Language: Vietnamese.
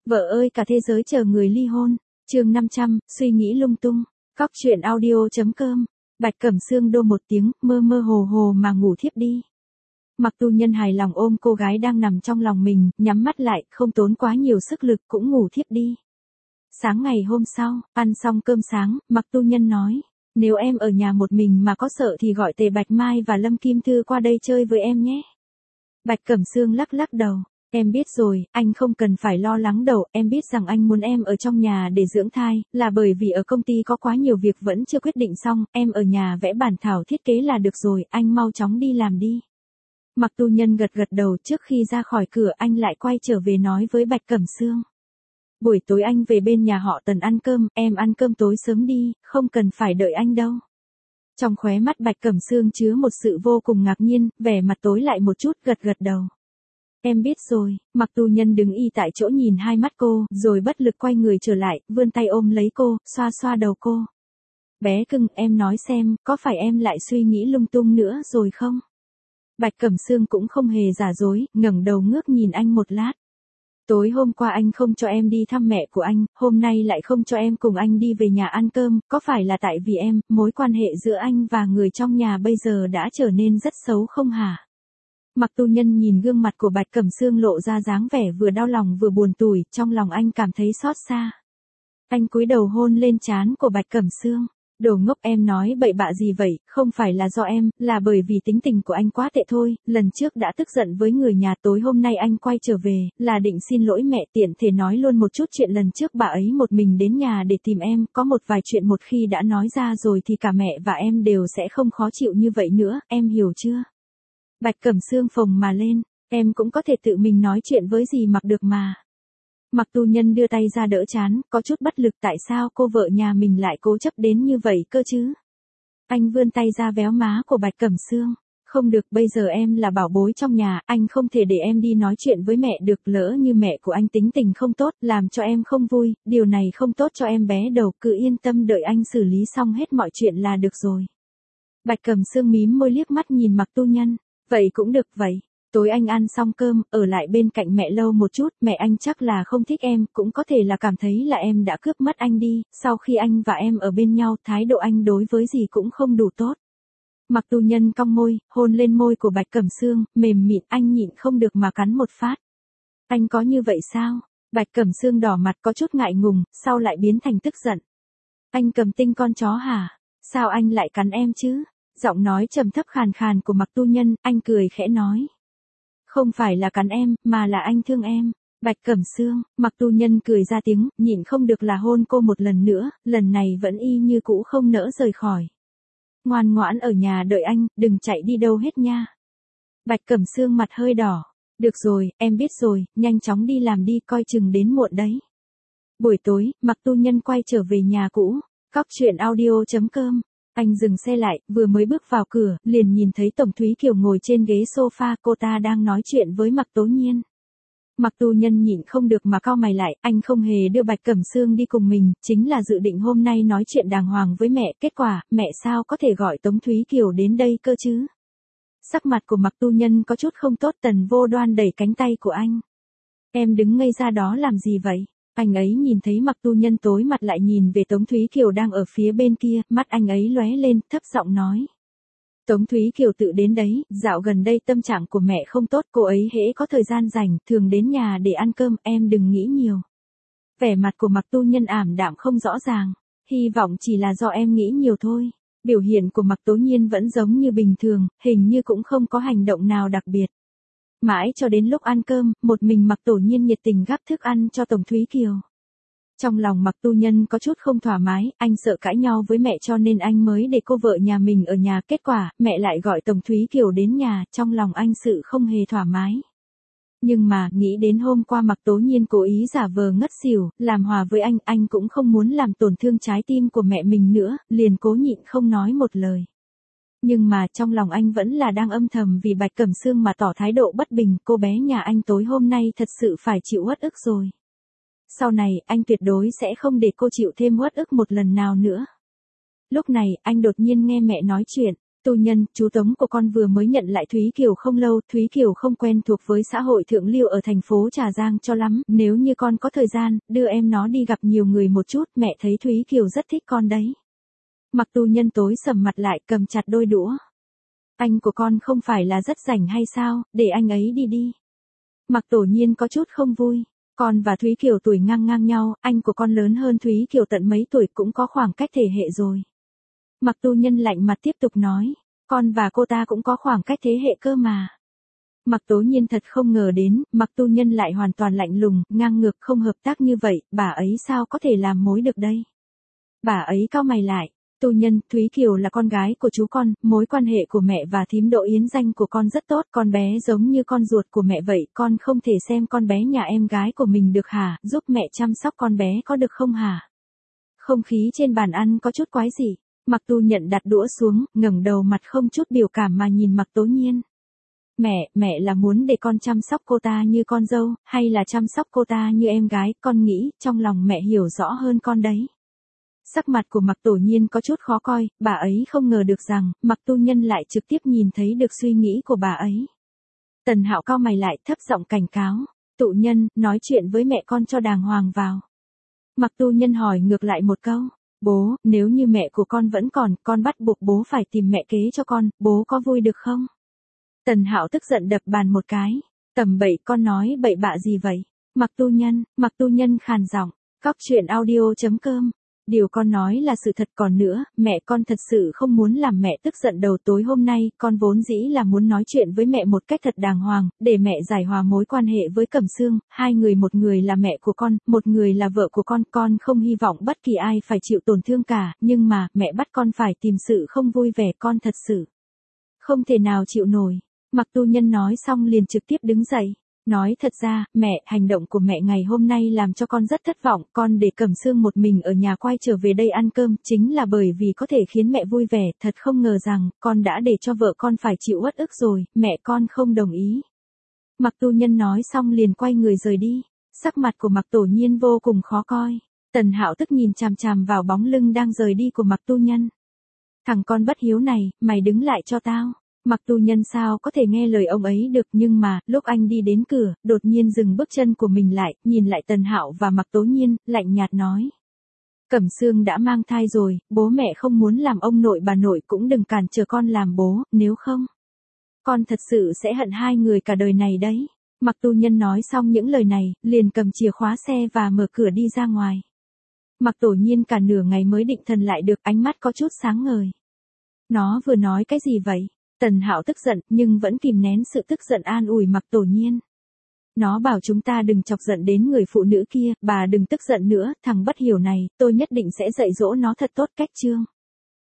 Vợ ơi cả thế giới chờ người ly hôn. Chương 500, suy nghĩ lung tung. Cóc truyện audio.com. Bạch Cẩm Sương đô một tiếng, mơ mơ hồ hồ mà ngủ thiếp đi. Mặc Tu Nhân hài lòng ôm cô gái đang nằm trong lòng mình, nhắm mắt lại, không tốn quá nhiều sức lực cũng ngủ thiếp đi. Sáng ngày hôm sau, ăn xong cơm sáng, Mặc Tu Nhân nói, nếu em ở nhà một mình mà có sợ thì gọi Tề Bạch Mai và Lâm Kim Thư qua đây chơi với em nhé. Bạch Cẩm Sương lắc lắc đầu. Em biết rồi, anh không cần phải lo lắng đâu, em biết rằng anh muốn em ở trong nhà để dưỡng thai, là bởi vì ở công ty có quá nhiều việc vẫn chưa quyết định xong, em ở nhà vẽ bản thảo thiết kế là được rồi, anh mau chóng đi làm đi. Mặc Tu Nhân gật gật đầu, trước khi ra khỏi cửa anh lại quay trở về nói với Bạch Cẩm Sương. Buổi tối anh về bên nhà họ Tần ăn cơm, em ăn cơm tối sớm đi, không cần phải đợi anh đâu. Trong khóe mắt Bạch Cẩm Sương chứa một sự vô cùng ngạc nhiên, vẻ mặt tối lại một chút, gật gật đầu. Em biết rồi. Mặc Tu Nhân đứng y tại chỗ nhìn hai mắt cô, rồi bất lực quay người trở lại, vươn tay ôm lấy cô, xoa xoa đầu cô. Bé cưng, em nói xem, có phải em lại suy nghĩ lung tung nữa rồi không? Bạch Cẩm Sương cũng không hề giả dối, ngẩng đầu ngước nhìn anh một lát. Tối hôm qua anh không cho em đi thăm mẹ của anh, hôm nay lại không cho em cùng anh đi về nhà ăn cơm, có phải là tại vì em, mối quan hệ giữa anh và người trong nhà bây giờ đã trở nên rất xấu không hả? Mặc Tu Nhân nhìn gương mặt của Bạch Cẩm Sương lộ ra dáng vẻ vừa đau lòng vừa buồn tủi, trong lòng anh cảm thấy xót xa. Anh cúi đầu hôn lên trán của Bạch Cẩm Sương. Đồ ngốc, em nói bậy bạ gì vậy, không phải là do em, là bởi vì tính tình của anh quá tệ thôi, lần trước đã tức giận với người nhà, tối hôm nay anh quay trở về, là định xin lỗi mẹ, tiện thể nói luôn một chút chuyện lần trước bà ấy một mình đến nhà để tìm em, có một vài chuyện một khi đã nói ra rồi thì cả mẹ và em đều sẽ không khó chịu như vậy nữa, em hiểu chưa? Bạch Cẩm Sương phồng mà lên, em cũng có thể tự mình nói chuyện với dì Mặc được mà. Mặc Tu Nhân đưa tay ra đỡ trán, có chút bất lực, tại sao cô vợ nhà mình lại cố chấp đến như vậy cơ chứ? Anh vươn tay ra véo má của Bạch Cẩm Sương. Không được, bây giờ em là bảo bối trong nhà, anh không thể để em đi nói chuyện với mẹ được, lỡ như mẹ của anh tính tình không tốt, làm cho em không vui, điều này không tốt cho em bé đầu, cứ yên tâm đợi anh xử lý xong hết mọi chuyện là được rồi. Bạch Cẩm Sương mím môi liếc mắt nhìn Mặc Tu Nhân. Vậy cũng được vậy. Tối anh ăn xong cơm, ở lại bên cạnh mẹ lâu một chút, mẹ anh chắc là không thích em, cũng có thể là cảm thấy là em đã cướp mất anh đi, sau khi anh và em ở bên nhau, thái độ anh đối với gì cũng không đủ tốt. Mặc Tu Nhân cong môi, hôn lên môi của Bạch Cẩm Sương, mềm mịn, anh nhịn không được mà cắn một phát. Anh có như vậy sao? Bạch Cẩm Sương đỏ mặt có chút ngại ngùng, sau lại biến thành tức giận. Anh cầm tinh con chó hả? Sao anh lại cắn em chứ? Giọng nói trầm thấp khàn khàn của Mặc Tu Nhân, anh cười khẽ nói. Không phải là cắn em, mà là anh thương em. Bạch Cẩm Sương, Mặc Tu Nhân cười ra tiếng, nhịn không được là hôn cô một lần nữa, lần này vẫn y như cũ không nỡ rời khỏi. Ngoan ngoãn ở nhà đợi anh, đừng chạy đi đâu hết nha. Bạch Cẩm Sương mặt hơi đỏ. Được rồi, em biết rồi, nhanh chóng đi làm đi, coi chừng đến muộn đấy. Buổi tối, Mặc Tu Nhân quay trở về nhà cũ. Cóc truyện audio.com. Anh dừng xe lại, vừa mới bước vào cửa, liền nhìn thấy Tổng Thúy Kiều ngồi trên ghế sofa, cô ta đang nói chuyện với Mặc Tố Nhiên. Mặc Tu Nhân nhịn không được mà cau mày lại, anh không hề đưa Bạch Cẩm Sương đi cùng mình, chính là dự định hôm nay nói chuyện đàng hoàng với mẹ, kết quả, mẹ sao có thể gọi Tống Thúy Kiều đến đây cơ chứ? Sắc mặt của Mặc Tu Nhân có chút không tốt, Tần Vô Đoan đẩy cánh tay của anh. Em đứng ngây ra đó làm gì vậy? Anh ấy nhìn thấy Mặc Tu Nhân tối mặt lại nhìn về Tống Thúy Kiều đang ở phía bên kia, mắt anh ấy lóe lên, thấp giọng nói. Tống Thúy Kiều tự đến đấy, dạo gần đây tâm trạng của mẹ không tốt, cô ấy hễ có thời gian rảnh, thường đến nhà để ăn cơm, em đừng nghĩ nhiều. Vẻ mặt của Mặc Tu Nhân ảm đạm không rõ ràng, hy vọng chỉ là do em nghĩ nhiều thôi. Biểu hiện của Mặc Tố Nhiên vẫn giống như bình thường, hình như cũng không có hành động nào đặc biệt. Mãi cho đến lúc ăn cơm, một mình Mặc Tổ Nhiên nhiệt tình gắp thức ăn cho Tổng Thúy Kiều. Trong lòng Mặc Tu Nhân có chút không thoải mái, anh sợ cãi nhau với mẹ cho nên anh mới để cô vợ nhà mình ở nhà, kết quả, mẹ lại gọi Tổng Thúy Kiều đến nhà, trong lòng anh sự không hề thoải mái. Nhưng mà, nghĩ đến hôm qua Mặc Tố Nhiên cố ý giả vờ ngất xỉu, làm hòa với anh cũng không muốn làm tổn thương trái tim của mẹ mình nữa, liền cố nhịn không nói một lời. Nhưng mà trong lòng anh vẫn là đang âm thầm vì Bạch Cẩm Sương mà tỏ thái độ bất bình, cô bé nhà anh tối hôm nay thật sự phải chịu uất ức rồi. Sau này, anh tuyệt đối sẽ không để cô chịu thêm uất ức một lần nào nữa. Lúc này, anh đột nhiên nghe mẹ nói chuyện, Tu Nhân, chú Tống của con vừa mới nhận lại Thúy Kiều không lâu, Thúy Kiều không quen thuộc với xã hội thượng lưu ở thành phố Trà Giang cho lắm, nếu như con có thời gian, đưa em nó đi gặp nhiều người một chút, mẹ thấy Thúy Kiều rất thích con đấy. Mặc Tu Nhân tối sầm mặt lại, cầm chặt đôi đũa. Anh của con không phải là rất rảnh hay sao, để anh ấy đi đi. Mặc Tổ Nhiên có chút không vui. Con và Thúy Kiều tuổi ngang ngang nhau, anh của con lớn hơn Thúy Kiều tận mấy tuổi, cũng có khoảng cách thể hệ rồi. Mặc Tu Nhân lạnh mặt tiếp tục nói, con và cô ta cũng có khoảng cách thế hệ cơ mà. Mặc Tố Nhiên thật không ngờ đến, Mặc Tu Nhân lại hoàn toàn lạnh lùng, ngang ngược, không hợp tác như vậy, bà ấy sao có thể làm mối được đây. Bà ấy cau mày lại. Tu Nhân, Thúy Kiều là con gái của chú con, mối quan hệ của mẹ và thím Đỗ Yến Danh của con rất tốt, con bé giống như con ruột của mẹ vậy, con không thể xem con bé nhà em gái của mình được hả, giúp mẹ chăm sóc con bé có được không hả? Không khí trên bàn ăn có chút quái dị, Mặc Tu Nhận đặt đũa xuống, ngẩng đầu mặt không chút biểu cảm mà nhìn Mặc Tố Nhiên. Mẹ là muốn để con chăm sóc cô ta như con dâu, hay là chăm sóc cô ta như em gái, con nghĩ, trong lòng mẹ hiểu rõ hơn con đấy. Sắc mặt của Mặc Tổ Nhiên có chút khó coi, bà ấy không ngờ được rằng, Mặc Tu Nhân lại trực tiếp nhìn thấy được suy nghĩ của bà ấy. Tần Hạo cau mày lại, thấp giọng cảnh cáo, Tụ Nhân, nói chuyện với mẹ con cho đàng hoàng vào. Mặc Tu Nhân hỏi ngược lại một câu, bố, nếu như mẹ của con vẫn còn, con bắt buộc bố phải tìm mẹ kế cho con, bố có vui được không? Tần Hạo tức giận đập bàn một cái, tầm bậy, con nói bậy bạ gì vậy? Mặc Tu Nhân khàn giọng, Cóc Truyện Audio.com. Điều con nói là sự thật, còn nữa, mẹ con thật sự không muốn làm mẹ tức giận. Đầu tối hôm nay, con vốn dĩ là muốn nói chuyện với mẹ một cách thật đàng hoàng, để mẹ giải hòa mối quan hệ với Cẩm Sương, hai người, một người là mẹ của con, một người là vợ của con không hy vọng bất kỳ ai phải chịu tổn thương cả, nhưng mà, mẹ bắt con phải tìm sự không vui vẻ, con thật sự không thể nào chịu nổi. Mặc Tu Nhân nói xong liền trực tiếp đứng dậy. Nói thật ra, mẹ, hành động của mẹ ngày hôm nay làm cho con rất thất vọng, con để Cẩm Sương một mình ở nhà quay trở về đây ăn cơm, chính là bởi vì có thể khiến mẹ vui vẻ, thật không ngờ rằng, con đã để cho vợ con phải chịu uất ức rồi, mẹ con không đồng ý. Mặc Tu Nhân nói xong liền quay người rời đi, sắc mặt của Mặc Tổ Nhiên vô cùng khó coi. Tần Hạo tức nhìn chằm chằm vào bóng lưng đang rời đi của Mặc Tu Nhân. Thằng con bất hiếu này, mày đứng lại cho tao. Mặc Tu Nhân sao có thể nghe lời ông ấy được, nhưng mà, lúc anh đi đến cửa, đột nhiên dừng bước chân của mình lại, nhìn lại Tần Hạo và Mặc Tố Nhiên, lạnh nhạt nói. Cẩm Sương đã mang thai rồi, bố mẹ không muốn làm ông nội bà nội cũng đừng cản trở con làm bố, nếu không, con thật sự sẽ hận hai người cả đời này đấy. Mặc Tu Nhân nói xong những lời này, liền cầm chìa khóa xe và mở cửa đi ra ngoài. Mặc Tổ Nhiên cả nửa ngày mới định thần lại được, ánh mắt có chút sáng ngời. Nó vừa nói cái gì vậy? Tần Hạo tức giận, nhưng vẫn kìm nén sự tức giận an ủi Mặc Tổ Nhiên. Nó bảo chúng ta đừng chọc giận đến người phụ nữ kia, bà đừng tức giận nữa, thằng bất hiểu này, tôi nhất định sẽ dạy dỗ nó thật tốt. Cách chương